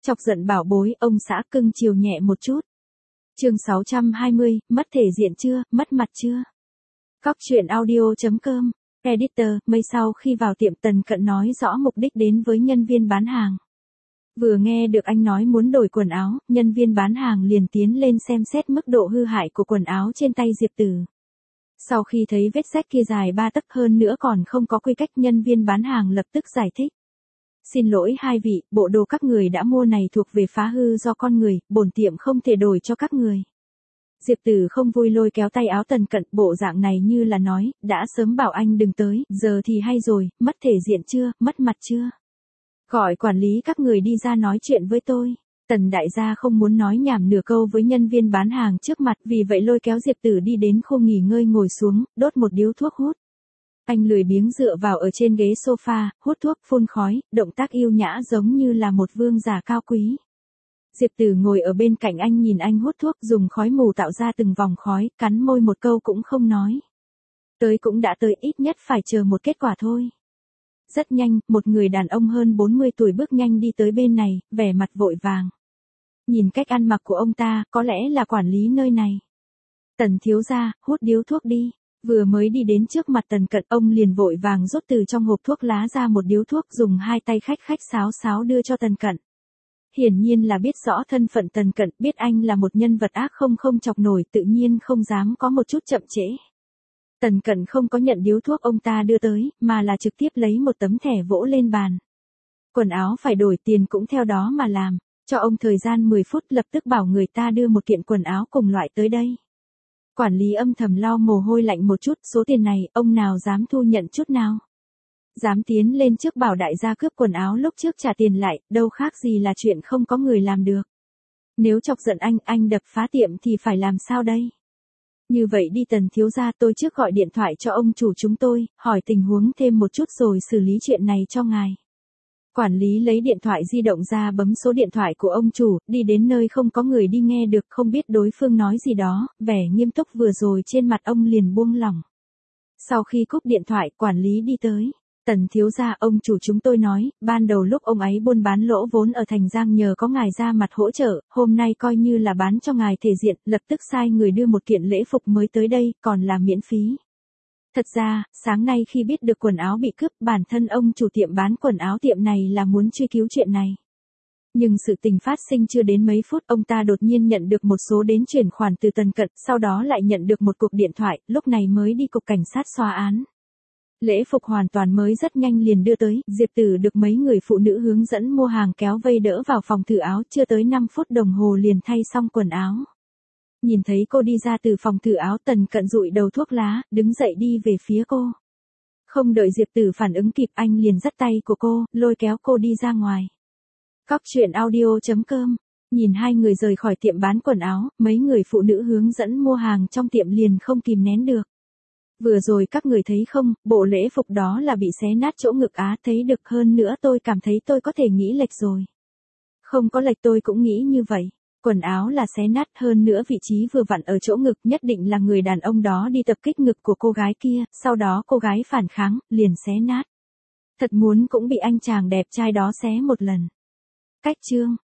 Chọc giận bảo bối, ông xã cưng chiều nhẹ một chút. Chương 620, mất thể diện chưa, mất mặt chưa? Cóc truyện audio.com, editor, mây sau khi vào tiệm Tần Cận nói rõ mục đích đến với nhân viên bán hàng. Vừa nghe được anh nói muốn đổi quần áo, nhân viên bán hàng liền tiến lên xem xét mức độ hư hại của quần áo trên tay Diệp Tử. Sau khi thấy vết rách kia dài 3 tấc hơn nữa còn không có quy cách, nhân viên bán hàng lập tức giải thích. Xin lỗi hai vị, bộ đồ các người đã mua này thuộc về phá hư do con người, bổn tiệm không thể đổi cho các người. Diệp Tử không vui lôi kéo tay áo Tần Cận, bộ dạng này như là nói, đã sớm bảo anh đừng tới, giờ thì hay rồi, mất thể diện chưa, mất mặt chưa? Gọi quản lý các người đi ra nói chuyện với tôi. Tần đại gia không muốn nói nhảm nửa câu với nhân viên bán hàng trước mặt, vì vậy lôi kéo Diệp Tử đi đến khu nghỉ ngơi ngồi xuống, đốt một điếu thuốc hút. Anh lười biếng dựa vào ở trên ghế sofa, hút thuốc phun khói, động tác yêu nhã giống như là một vương giả cao quý. Diệp Tử ngồi ở bên cạnh anh nhìn anh hút thuốc, dùng khói mù tạo ra từng vòng khói, cắn môi một câu cũng không nói. Tới cũng đã tới, ít nhất phải chờ một kết quả thôi. Rất nhanh, một người đàn ông hơn 40 tuổi bước nhanh đi tới bên này, vẻ mặt vội vàng. Nhìn cách ăn mặc của ông ta, có lẽ là quản lý nơi này. Tần thiếu gia, hút điếu thuốc đi. Vừa mới đi đến trước mặt Tần Cận, ông liền vội vàng rút từ trong hộp thuốc lá ra một điếu thuốc, dùng hai tay khách sáo sáo đưa cho Tần Cận. Hiển nhiên là biết rõ thân phận Tần Cận, biết anh là một nhân vật ác không chọc nổi, tự nhiên không dám có một chút chậm trễ. Tần Cận không có nhận điếu thuốc ông ta đưa tới, mà là trực tiếp lấy một tấm thẻ vỗ lên bàn. Quần áo phải đổi, tiền cũng theo đó mà làm, cho ông thời gian 10 phút, lập tức bảo người ta đưa một kiện quần áo cùng loại tới đây. Quản lý âm thầm lau mồ hôi lạnh một chút, số tiền này, ông nào dám thu nhận chút nào. Dám tiến lên trước bảo đại gia cướp quần áo lúc trước trả tiền lại, đâu khác gì là chuyện không có người làm được. Nếu chọc giận anh đập phá tiệm thì phải làm sao đây? Như vậy đi Tần thiếu gia, tôi trước gọi điện thoại cho ông chủ chúng tôi, hỏi tình huống thêm một chút rồi xử lý chuyện này cho ngài. Quản lý lấy điện thoại di động ra bấm số điện thoại của ông chủ, đi đến nơi không có người đi nghe được, không biết đối phương nói gì đó, vẻ nghiêm túc vừa rồi trên mặt ông liền buông lỏng. Sau khi cúp điện thoại, quản lý đi tới. Tần thiếu gia, ông chủ chúng tôi nói, ban đầu lúc ông ấy buôn bán lỗ vốn ở Thành Giang nhờ có ngài ra mặt hỗ trợ, hôm nay coi như là bán cho ngài thể diện, lập tức sai người đưa một kiện lễ phục mới tới đây, còn là miễn phí. Thật ra, sáng nay khi biết được quần áo bị cướp, bản thân ông chủ tiệm bán quần áo tiệm này là muốn truy cứu chuyện này. Nhưng sự tình phát sinh chưa đến mấy phút, ông ta đột nhiên nhận được một số đến chuyển khoản từ Tần Cận, sau đó lại nhận được một cuộc điện thoại, lúc này mới đi cục cảnh sát xóa án. Lễ phục hoàn toàn mới rất nhanh liền đưa tới, Diệp Tử được mấy người phụ nữ hướng dẫn mua hàng kéo vây đỡ vào phòng thử áo, chưa tới 5 phút đồng hồ liền thay xong quần áo. Nhìn thấy cô đi ra từ phòng thử áo, Tần Cận dụi đầu thuốc lá, đứng dậy đi về phía cô. Không đợi Diệp Tử phản ứng kịp, anh liền dắt tay của cô, lôi kéo cô đi ra ngoài. Cóc truyện audio.com, nhìn hai người rời khỏi tiệm bán quần áo, mấy người phụ nữ hướng dẫn mua hàng trong tiệm liền không kìm nén được. Vừa rồi các người thấy không, bộ lễ phục đó là bị xé nát chỗ ngực á, thấy được, hơn nữa tôi cảm thấy tôi có thể nghĩ lệch rồi. Không có lệch, tôi cũng nghĩ như vậy. Quần áo là xé nát, hơn nữa vị trí vừa vặn ở chỗ ngực, nhất định là người đàn ông đó đi tập kích ngực của cô gái kia, sau đó cô gái phản kháng, liền xé nát. Thật muốn cũng bị anh chàng đẹp trai đó xé một lần. Cách chương